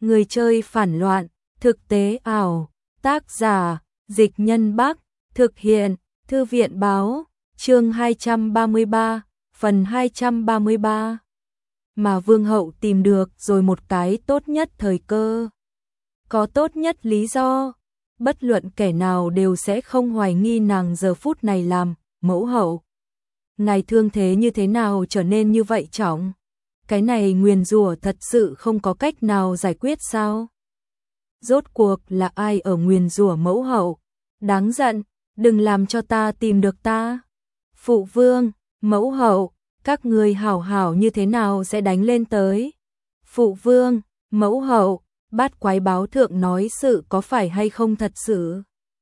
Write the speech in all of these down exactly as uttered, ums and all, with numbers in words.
Người chơi phản loạn, thực tế ảo, tác giả, Dịch Nhân Bắc, thực hiện, Thư viện báo, chương hai trăm ba mươi ba, phần hai trăm ba mươi ba. Mà Vương hậu tìm được rồi một cái tốt nhất thời cơ. Có tốt nhất lý do, bất luận kẻ nào đều sẽ không hoài nghi nàng giờ phút này làm mẫu hậu. Ngài thương thế như thế nào trở nên như vậy trọng? Cái này nguyền rủa thật sự không có cách nào giải quyết sao? Rốt cuộc là ai ở nguyền rủa mẫu hậu? Đáng giận, đừng làm cho ta tìm được ta. Phụ vương, mẫu hậu, các người hảo hảo như thế nào sẽ đánh lên tới? Phụ vương, mẫu hậu, bát quái báo thượng nói sự có phải hay không thật sự?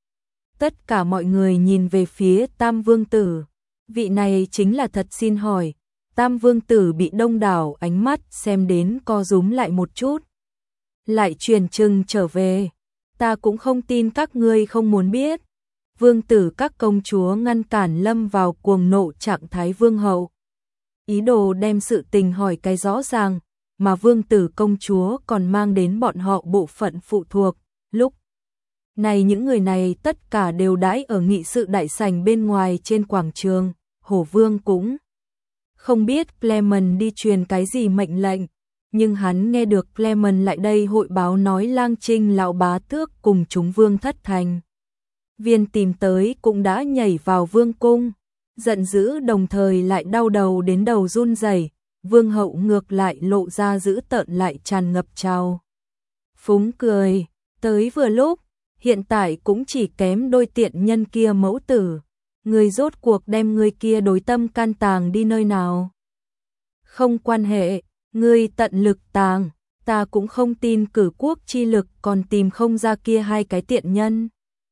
Tất cả mọi người nhìn về phía Tam Vương Tử. Vị này chính là thật xin hỏi. Tam Vương Tử bị đông đảo ánh mắt xem đến co rúm lại một chút. Lại truyền chừng trở về. Ta cũng không tin các ngươi không muốn biết. Vương tử các công chúa ngăn cản lâm vào cuồng nộ trạng thái vương hậu. Ý đồ đem sự tình hỏi cái rõ ràng, mà vương tử công chúa còn mang đến bọn họ bộ phận phụ thuộc. Lúc này những người này tất cả đều đãi ở nghị sự đại sảnh bên ngoài trên quảng trường. Hổ vương cũng không biết Clement đi truyền cái gì mệnh lệnh, nhưng hắn nghe được Clement lại đây hội báo nói Lang Trinh lão bá tước cùng chúng vương thất thành viên tìm tới cũng đã nhảy vào vương cung, giận dữ đồng thời lại đau đầu đến đầu run rẩy. Vương hậu ngược lại lộ ra dữ tợn lại tràn ngập trào phúng cười, tới vừa lúc, hiện tại cũng chỉ kém đôi tiện nhân kia mẫu tử. Người rốt cuộc đem người kia đối tâm can tàng đi nơi nào? Không quan hệ, ngươi tận lực tàng, ta cũng không tin cử quốc chi lực còn tìm không ra kia hai cái tiện nhân.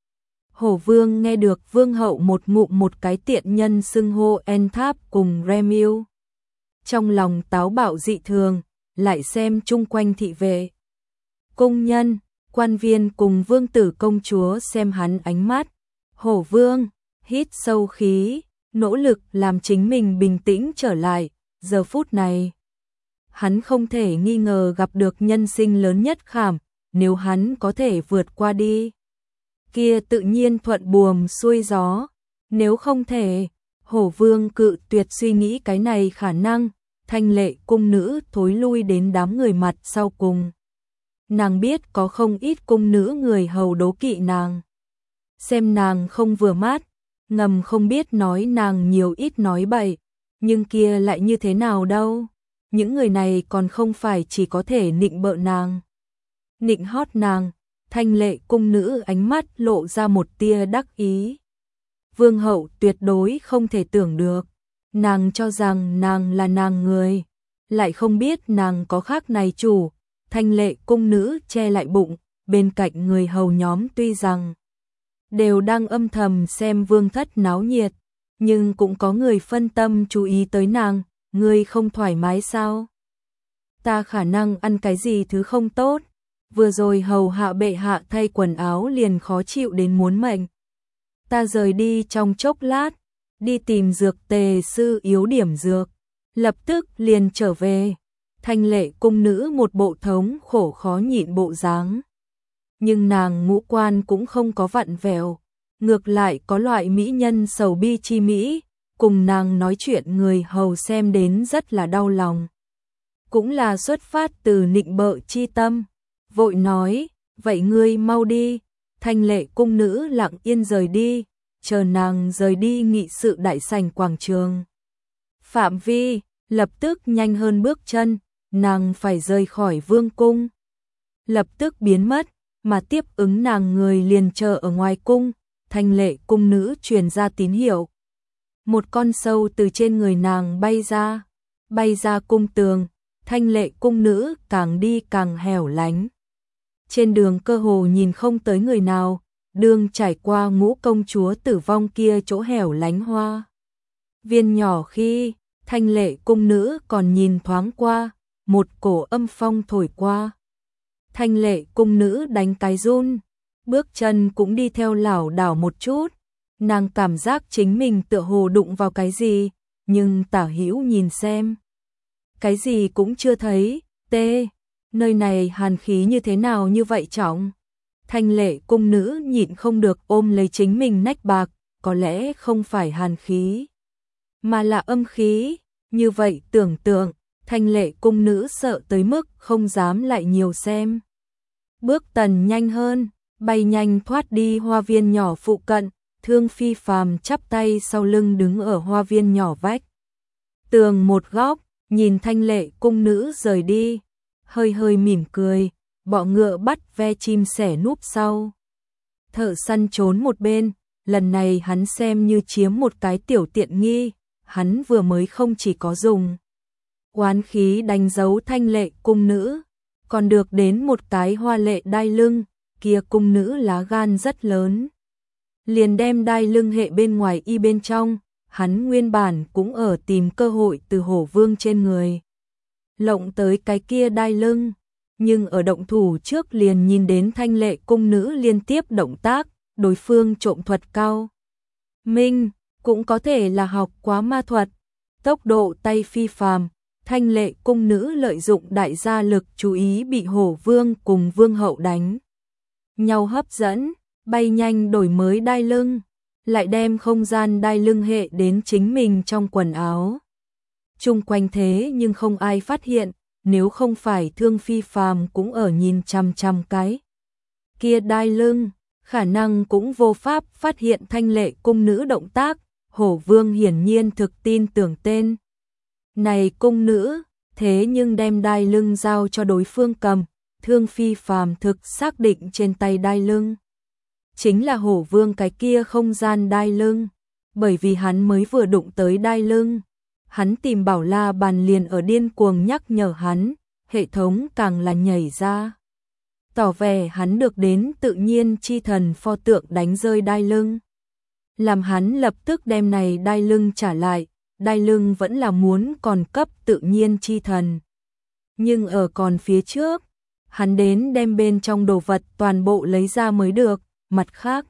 Hổ vương nghe được vương hậu một ngụm một cái tiện nhân xưng hô Enthap cùng Remiu. Trong lòng táo bạo dị thường, lại xem chung quanh thị vệ. Công nhân, quan viên cùng vương tử công chúa xem hắn ánh mắt. Hổ vương hít sâu khí, nỗ lực làm chính mình bình tĩnh trở lại. Giờ phút này, hắn không thể nghi ngờ gặp được nhân sinh lớn nhất khảm, nếu hắn có thể vượt qua đi. Kia tự nhiên thuận buồm xuôi gió, nếu không thể, hổ vương cự tuyệt suy nghĩ cái này khả năng. Thanh lệ cung nữ thối lui đến đám người mặt sau cùng. Nàng biết có không ít cung nữ người hầu đố kỵ nàng. Xem nàng không vừa mắt, ngầm không biết nói nàng nhiều ít nói bậy, nhưng kia lại như thế nào đâu. Những người này còn không phải chỉ có thể nịnh bợ nàng. Nịnh hót nàng, thanh lệ cung nữ ánh mắt lộ ra một tia đắc ý. Vương hậu tuyệt đối không thể tưởng được. Nàng cho rằng nàng là nàng người, lại không biết nàng có khác này chủ. Thanh lệ cung nữ che lại bụng, bên cạnh người hầu nhóm tuy rằng đều đang âm thầm xem vương thất náo nhiệt, nhưng cũng có người phân tâm chú ý tới nàng. Ngươi không thoải mái sao? Ta khả năng ăn cái gì thứ không tốt, vừa rồi hầu hạ bệ hạ thay quần áo liền khó chịu đến muốn mệnh. Ta rời đi trong chốc lát, đi tìm dược tề sư yếu điểm dược, lập tức liền trở về. Thanh lệ cung nữ một bộ thống khổ khó nhịn bộ dáng. Nhưng nàng ngũ quan cũng không có vặn vẹo, ngược lại có loại mỹ nhân sầu bi chi mỹ, cùng nàng nói chuyện người hầu xem đến rất là đau lòng. Cũng là xuất phát từ nịnh bợ chi tâm, vội nói, vậy ngươi mau đi. Thanh lệ cung nữ lặng yên rời đi, chờ nàng rời đi nghị sự đại sảnh quảng trường. Phạm vi, lập tức nhanh hơn bước chân, nàng phải rời khỏi vương cung. Lập tức biến mất, mà tiếp ứng nàng người liền chờ ở ngoài cung. Thanh lệ cung nữ truyền ra tín hiệu. Một con sâu từ trên người nàng bay ra, bay ra cung tường. Thanh lệ cung nữ càng đi càng hẻo lánh. Trên đường cơ hồ nhìn không tới người nào, đường trải qua ngũ công chúa tử vong kia chỗ hẻo lánh hoa viên nhỏ khi, thanh lệ cung nữ còn nhìn thoáng qua, một cổ âm phong thổi qua. Thanh lệ cung nữ đánh cái run, bước chân cũng đi theo lảo đảo một chút. Nàng cảm giác chính mình tựa hồ đụng vào cái gì, nhưng tả hữu nhìn xem. Cái gì cũng chưa thấy, tê, Nơi này hàn khí như thế nào như vậy trọng? Thanh Lệ cung nữ nhịn không được ôm lấy chính mình nách bạc, có lẽ không phải hàn khí, mà là âm khí, như vậy tưởng tượng, Thanh Lệ cung nữ sợ tới mức không dám lại nhiều xem. Bước tần nhanh hơn, bay nhanh thoát đi hoa viên nhỏ phụ cận, Thương Phi Phàm chắp tay sau lưng đứng ở hoa viên nhỏ vách tường một góc, nhìn Thanh Lệ cung nữ rời đi, hơi hơi mỉm cười, bọ ngựa bắt ve chim sẻ núp sau. Thợ săn trốn một bên, lần này hắn xem như chiếm một cái tiểu tiện nghi, hắn vừa mới không chỉ có dùng oán khí đánh dấu Thanh Lệ cung nữ, còn được đến một cái hoa lệ đai lưng, kia cung nữ lá gan rất lớn. Liền đem đai lưng hệ bên ngoài y bên trong, hắn nguyên bản cũng ở tìm cơ hội từ Hổ Vương trên người lộng tới cái kia đai lưng, nhưng ở động thủ trước liền nhìn đến Thanh Lệ cung nữ liên tiếp động tác, đối phương trộm thuật cao minh, cũng có thể là học quá ma thuật, tốc độ tay phi phàm. Thanh Lệ cung nữ lợi dụng đại gia lực chú ý bị Hổ Vương cùng Vương hậu đánh nhau hấp dẫn, bay nhanh đổi mới đai lưng, lại đem không gian đai lưng hệ đến chính mình trong quần áo. Chung quanh thế nhưng không ai phát hiện, nếu không phải Thương Phi Phàm cũng ở nhìn chằm chằm cái kia đai lưng, khả năng cũng vô pháp phát hiện Thanh Lệ cung nữ động tác. Hổ Vương hiển nhiên thực tin tưởng tên này cung nữ, thế nhưng đem đai lưng giao cho đối phương cầm, Thương Phi Phàm thực xác định trên tay đai lưng chính là Hổ Vương cái kia không gian đai lưng, bởi vì hắn mới vừa đụng tới đai lưng, hắn tìm Bảo La bàn liền ở điên cuồng nhắc nhở hắn, hệ thống càng là nhảy ra, tỏ vẻ hắn được đến tự nhiên chi thần pho tượng đánh rơi đai lưng, làm hắn lập tức đem này đai lưng trả lại. Đai lưng vẫn là muốn còn cấp tự nhiên chi thần. Nhưng ở còn phía trước, hắn đến đem bên trong đồ vật toàn bộ lấy ra mới được, mặt khác.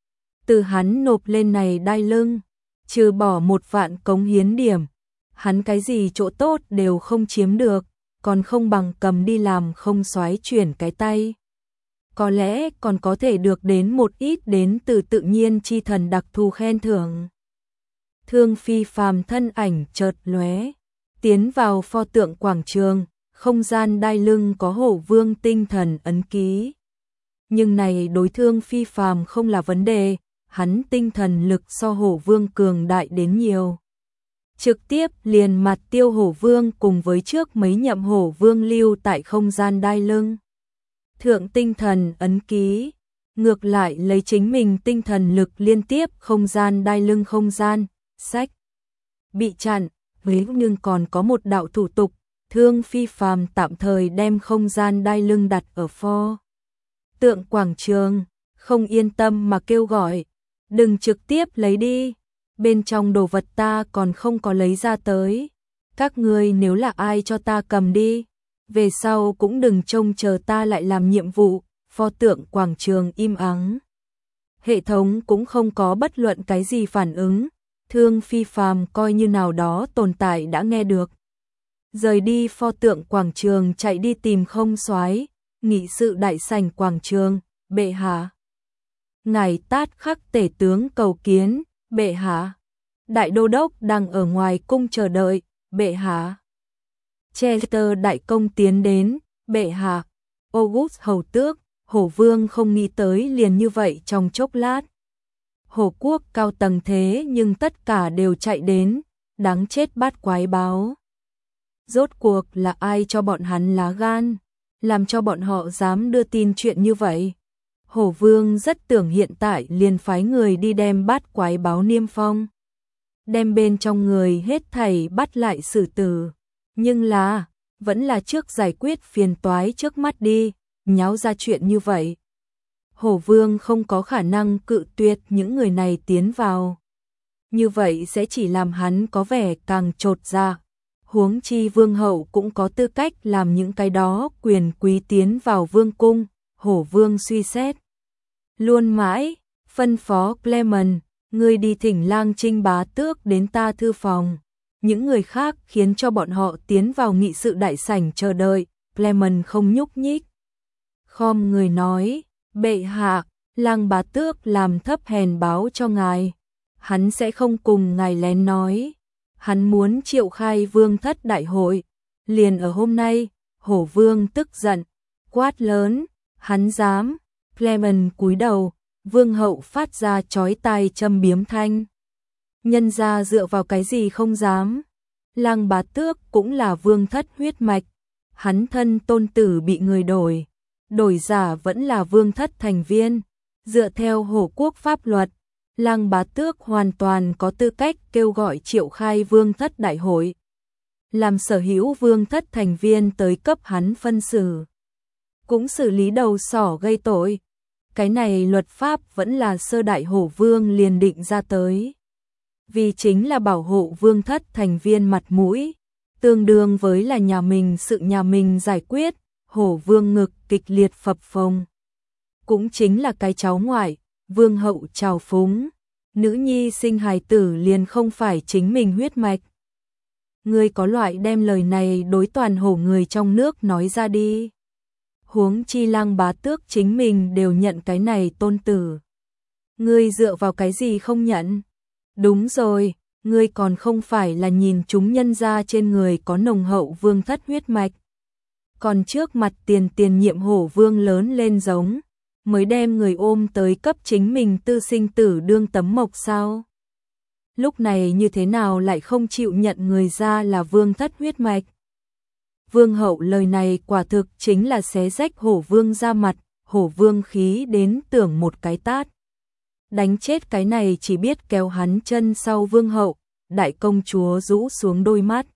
Từ hắn nộp lên này đai lưng, trừ bỏ một vạn cống hiến điểm, hắn cái gì chỗ tốt đều không chiếm được, còn không bằng cầm đi làm không xoái chuyển cái tay. Có lẽ còn có thể được đến một ít đến từ tự nhiên chi thần đặc thù khen thưởng. Thương Phi Phàm thân ảnh chợt lóe, tiến vào pho tượng quảng trường, không gian đai lưng có Hổ Vương tinh thần ấn ký. Nhưng này đối Thương Phi Phàm không là vấn đề, hắn tinh thần lực so Hổ Vương cường đại đến nhiều. Trực tiếp liền mặt tiêu Hổ Vương cùng với trước mấy nhậm Hổ Vương lưu tại không gian đai lưng. Thượng tinh thần ấn ký, ngược lại lấy chính mình tinh thần lực liên tiếp không gian đai lưng không gian. Sách bị chặn, với nhưng còn có một đạo thủ tục, Thương Phi Phàm tạm thời đem không gian đai lưng đặt ở pho tượng quảng trường, không yên tâm mà kêu gọi, đừng trực tiếp lấy đi, bên trong đồ vật ta còn không có lấy ra tới, các ngươi nếu là ai cho ta cầm đi, về sau cũng đừng trông chờ ta lại làm nhiệm vụ. Pho tượng quảng trường im ắng, hệ thống cũng không có bất luận cái gì phản ứng. Thương Phi Phàm coi như nào đó tồn tại đã nghe được. Rời đi pho tượng quảng trường chạy đi tìm không soái, nghị sự đại sảnh quảng trường, bệ hạ. Ngài Tát Khắc tể tướng cầu kiến, bệ hạ. Đại đô đốc đang ở ngoài cung chờ đợi, bệ hạ. Chester đại công tiến đến, bệ hạ. August hầu tước, Hổ Vương không nghĩ tới liền như vậy trong chốc lát. Hổ quốc cao tầng thế nhưng tất cả đều chạy đến, đáng chết bát quái báo. Rốt cuộc là ai cho bọn hắn lá gan, làm cho bọn họ dám đưa tin chuyện như vậy. Hổ Vương rất tưởng hiện tại liền phái người đi đem bát quái báo niêm phong, đem bên trong người hết thảy bắt lại xử tử. Nhưng là, vẫn là trước giải quyết phiền toái trước mắt đi, nháo ra chuyện như vậy. Hổ Vương không có khả năng cự tuyệt những người này tiến vào. Như vậy sẽ chỉ làm hắn có vẻ càng trột dạ. Huống chi Vương hậu cũng có tư cách làm những cái đó quyền quý tiến vào Vương cung. Hổ Vương suy xét luôn mãi, phân phó Clement, ngươi đi thỉnh Lang Trinh bá tước đến ta thư phòng. Những người khác khiến cho bọn họ tiến vào nghị sự đại sảnh chờ đợi. Clement không nhúc nhích. Khom người nói, bệ hạ, Lang Bá Tước làm thấp hèn báo cho ngài. Hắn sẽ không cùng ngài lén nói. Hắn muốn triệu khai vương thất đại hội. Liền ở hôm nay, Hổ Vương tức giận, quát lớn, hắn dám. Clement cúi đầu, vương hậu phát ra chói tai châm biếm thanh. Nhân gia dựa vào cái gì không dám. Lang Bá Tước cũng là vương thất huyết mạch. Hắn thân tôn tử bị người đổi. Đổi giả vẫn là vương thất thành viên. Dựa theo Hổ quốc pháp luật, Lang Bá Tước hoàn toàn có tư cách kêu gọi triệu khai vương thất đại hội. Làm sở hữu vương thất thành viên tới cấp hắn phân xử. Cũng xử lý đầu sỏ gây tội. Cái này luật pháp vẫn là sơ đại Hổ Vương liền định ra tới. Vì chính là bảo hộ vương thất thành viên mặt mũi. Tương đương với là nhà mình sự nhà mình giải quyết. Hổ Vương ngực kịch liệt phập phồng. Cũng chính là cái cháu ngoại, vương hậu trào phúng. Nữ nhi sinh hài tử liền không phải chính mình huyết mạch. Ngươi có loại đem lời này đối toàn hổ người trong nước nói ra đi. Huống chi Lang Bá Tước chính mình đều nhận cái này tôn tử. Ngươi dựa vào cái gì không nhận? Đúng rồi, ngươi còn không phải là nhìn chúng nhân gia trên người có nồng hậu vương thất huyết mạch. Còn trước mặt tiền tiền nhiệm Hổ Vương lớn lên giống, mới đem người ôm tới cấp chính mình tư sinh tử đương tấm mộc sao? Lúc này như thế nào lại không chịu nhận người ra là vương thất huyết mạch? Vương hậu lời này quả thực chính là xé rách Hổ Vương ra mặt, Hổ Vương khí đến tưởng một cái tát. Đánh chết cái này chỉ biết kéo hắn chân sau vương hậu, đại công chúa rũ xuống đôi mắt.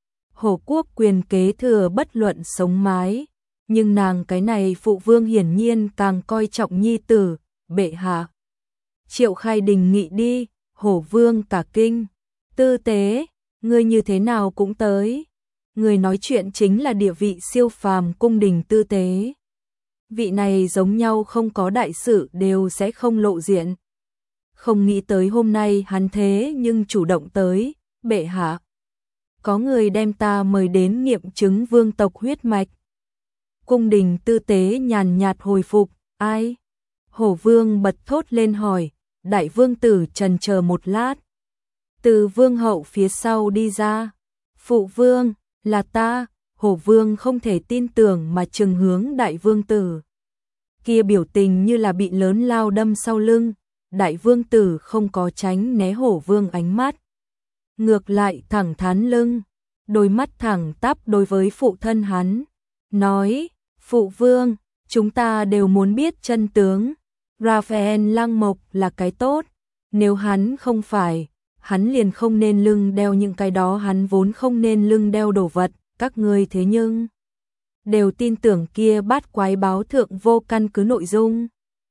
Hổ quốc quyền kế thừa bất luận sống mái, nhưng nàng cái này phụ vương hiển nhiên càng coi trọng nhi tử, bệ hạ. Triệu khai đình nghị đi, Hổ Vương cả kinh. Tư tế, ngươi như thế nào cũng tới. Người nói chuyện chính là địa vị siêu phàm cung đình tư tế. Vị này giống nhau không có đại sự đều sẽ không lộ diện. Không nghĩ tới hôm nay hắn thế nhưng chủ động tới, bệ hạ. Có người đem ta mời đến nghiệm chứng vương tộc huyết mạch. Cung đình tư tế nhàn nhạt hồi phục, ai? Hổ Vương bật thốt lên hỏi, đại vương tử trần chờ một lát. Từ vương hậu phía sau đi ra, phụ vương, là ta. Hổ Vương không thể tin tưởng mà trừng hướng đại vương tử. Kia biểu tình như là bị lớn lao đâm sau lưng, đại vương tử không có tránh né Hổ Vương ánh mắt. Ngược lại thẳng thắn lưng, đôi mắt thẳng tắp đối với phụ thân hắn, nói, phụ vương, chúng ta đều muốn biết chân tướng. Raphael Lang Mộc là cái tốt, nếu hắn không phải, hắn liền không nên lưng đeo những cái đó hắn vốn không nên lưng đeo đồ vật, các ngươi thế nhưng đều tin tưởng kia bát quái báo thượng vô căn cứ nội dung.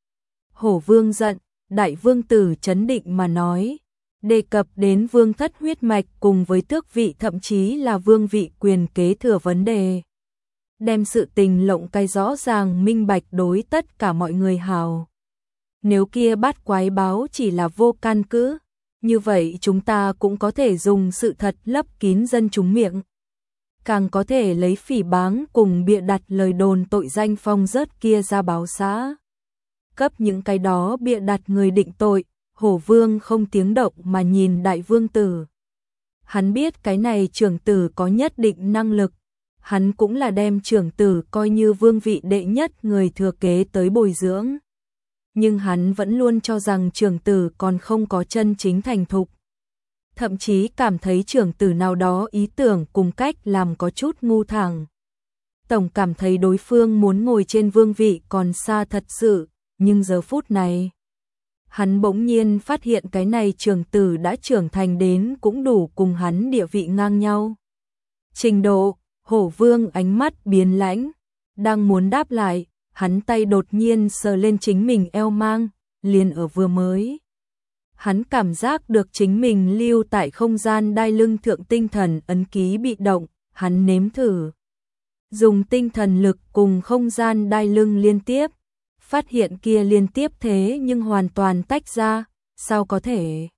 Hổ Vương giận, đại vương tử chấn định mà nói, đề cập đến vương thất huyết mạch cùng với tước vị thậm chí là vương vị quyền kế thừa vấn đề. Đem sự tình lộng cái rõ ràng minh bạch đối tất cả mọi người hào. Nếu kia bát quái báo chỉ là vô căn cứ, như vậy chúng ta cũng có thể dùng sự thật lấp kín dân chúng miệng. Càng có thể lấy phỉ báng cùng bịa đặt lời đồn tội danh phong rớt kia ra báo xã. Cấp những cái đó bịa đặt người định tội, Hổ Vương không tiếng động mà nhìn đại vương tử. Hắn biết cái này trưởng tử có nhất định năng lực, hắn cũng là đem trưởng tử coi như vương vị đệ nhất người thừa kế tới bồi dưỡng. Nhưng hắn vẫn luôn cho rằng trưởng tử còn không có chân chính thành thục. Thậm chí cảm thấy trưởng tử nào đó ý tưởng cùng cách làm có chút ngu thẳng. Tổng cảm thấy đối phương muốn ngồi trên vương vị còn xa thật sự, nhưng giờ phút này, hắn bỗng nhiên phát hiện cái này trưởng tử đã trưởng thành đến cũng đủ cùng hắn địa vị ngang nhau. Trình độ, Hổ Vương ánh mắt biến lãnh, đang muốn đáp lại, hắn tay đột nhiên sờ lên chính mình eo mang, liền ở vừa mới. Hắn cảm giác được chính mình lưu tại không gian đai lưng thượng tinh thần ấn ký bị động, hắn nếm thử. Dùng tinh thần lực cùng không gian đai lưng liên tiếp, phát hiện kia liên tiếp thế nhưng hoàn toàn tách ra, sao có thể?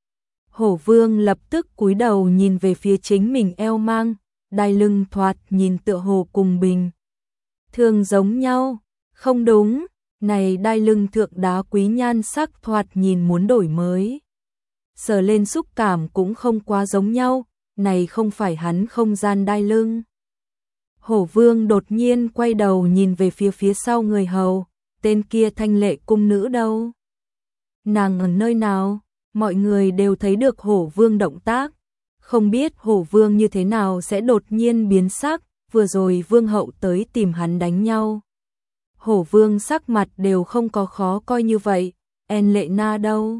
Hổ Vương lập tức cúi đầu nhìn về phía chính mình eo mang, đai lưng thoạt nhìn tựa hồ cùng bình, thường giống nhau, không đúng, này đai lưng thượng đá quý nhan sắc thoạt nhìn muốn đổi mới. Sờ lên xúc cảm cũng không quá giống nhau, này không phải hắn không gian đai lưng. Hổ Vương đột nhiên quay đầu nhìn về phía phía sau người hầu, tên kia Thanh Lệ cung nữ đâu? Nàng ở nơi nào? Mọi người đều thấy được Hổ Vương động tác, không biết Hổ Vương như thế nào sẽ đột nhiên biến sắc, vừa rồi Vương hậu tới tìm hắn đánh nhau. Hổ Vương sắc mặt đều không có khó coi như vậy, En Lệ Na đâu?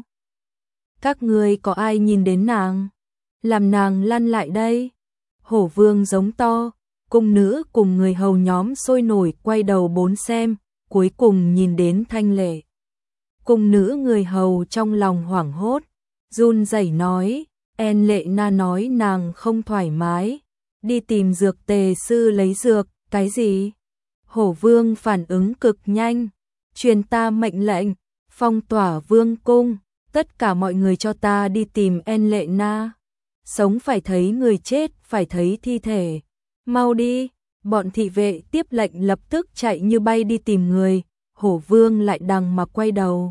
Các ngươi có ai nhìn đến nàng? Làm nàng lăn lại đây. Hổ Vương giống to, cung nữ cùng người hầu nhóm sôi nổi quay đầu bốn xem, cuối cùng nhìn đến Thanh Lệ. Cung nữ người hầu trong lòng hoảng hốt, run rẩy nói, En Lệ Na nói nàng không thoải mái, đi tìm dược tề sư lấy dược, cái gì? Hổ Vương phản ứng cực nhanh, truyền ta mệnh lệnh, phong tỏa vương cung, tất cả mọi người cho ta đi tìm En Lệ Na. Sống phải thấy người chết, phải thấy thi thể. Mau đi, bọn thị vệ tiếp lệnh lập tức chạy như bay đi tìm người, Hổ Vương lại đằng mà quay đầu.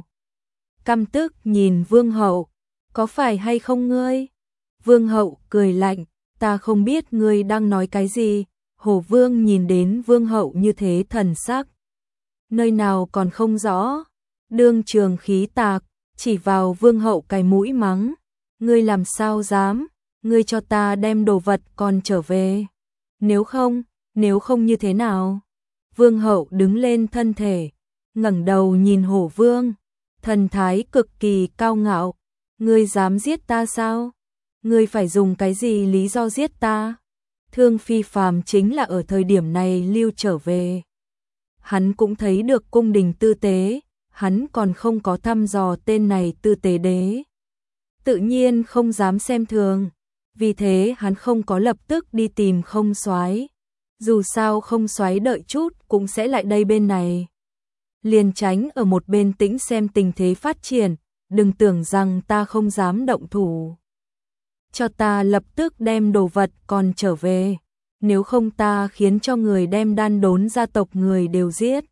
Căm tức nhìn Vương hậu, có phải hay không ngươi? Vương hậu cười lạnh, ta không biết ngươi đang nói cái gì. Hổ Vương nhìn đến Vương hậu như thế thần sắc, nơi nào còn không rõ, đương trường khí tạc, chỉ vào Vương hậu cái mũi mắng, ngươi làm sao dám, ngươi cho ta đem đồ vật còn trở về, nếu không, nếu không như thế nào? Vương hậu đứng lên thân thể, ngẩng đầu nhìn Hổ Vương, thần thái cực kỳ cao ngạo, ngươi dám giết ta sao? Ngươi phải dùng cái gì lý do giết ta? Thương Phi Phàm chính là ở thời điểm này lưu trở về. Hắn cũng thấy được cung đình tư tế, hắn còn không có thăm dò tên này tư tế đế. Tự nhiên không dám xem thường, vì thế hắn không có lập tức đi tìm Không Soái. Dù sao Không Soái đợi chút cũng sẽ lại đây bên này. Liền tránh ở một bên tĩnh xem tình thế phát triển, đừng tưởng rằng ta không dám động thủ. Cho ta lập tức đem đồ vật còn trở về, nếu không ta khiến cho người đem đan đốn gia tộc người đều giết.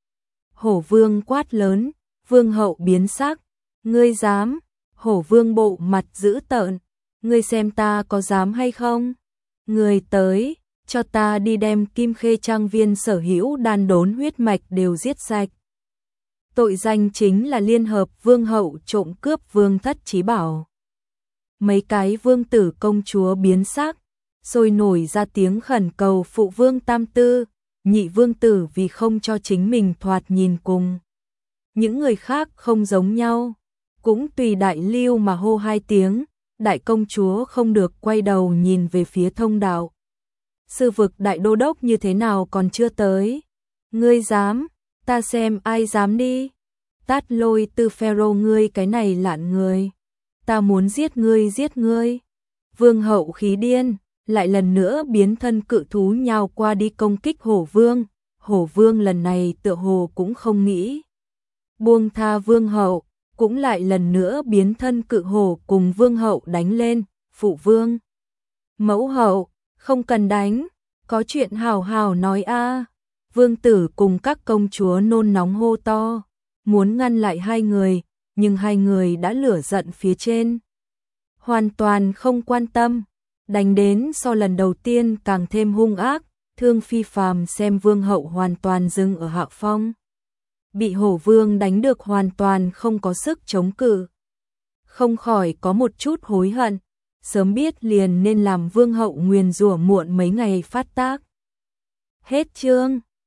Hổ Vương quát lớn, Vương hậu biến sắc, ngươi dám? Hổ Vương bộ mặt dữ tợn, ngươi xem ta có dám hay không? Ngươi tới, cho ta đi đem Kim Khê Trang viên sở hữu đan đốn huyết mạch đều giết sạch. Tội danh chính là liên hợp Vương hậu trộm cướp vương thất trí bảo. Mấy cái vương tử công chúa biến sắc, sôi nổi ra tiếng khẩn cầu phụ vương tam tư, nhị vương tử vì không cho chính mình thoạt nhìn cùng. Những người khác không giống nhau, cũng tùy đại lưu mà hô hai tiếng, đại công chúa không được quay đầu nhìn về phía thông đạo. Sư vực đại đô đốc như thế nào còn chưa tới? Ngươi dám, ta xem ai dám đi. Tát Lôi Tư Pharaoh, ngươi cái này lạn người. Ta muốn giết ngươi giết ngươi. Vương hậu khí điên, lại lần nữa biến thân cự thú nhào qua đi công kích Hổ Vương. Hổ Vương lần này tựa hồ cũng không nghĩ buông tha Vương hậu, cũng lại lần nữa biến thân cự hổ cùng Vương hậu đánh lên. Phụ vương, mẫu hậu, không cần đánh, có chuyện hào hào nói a. Vương tử cùng các công chúa nôn nóng hô to, muốn ngăn lại hai người, nhưng hai người đã lửa giận phía trên, hoàn toàn không quan tâm, đánh đến so lần đầu tiên càng thêm hung ác. Thương Phi Phàm xem Vương hậu hoàn toàn dừng ở hạ phong, bị Hổ Vương đánh được hoàn toàn không có sức chống cự, không khỏi có một chút hối hận, sớm biết liền nên làm Vương hậu nguyền rủa muộn mấy ngày phát tác. Hết chương.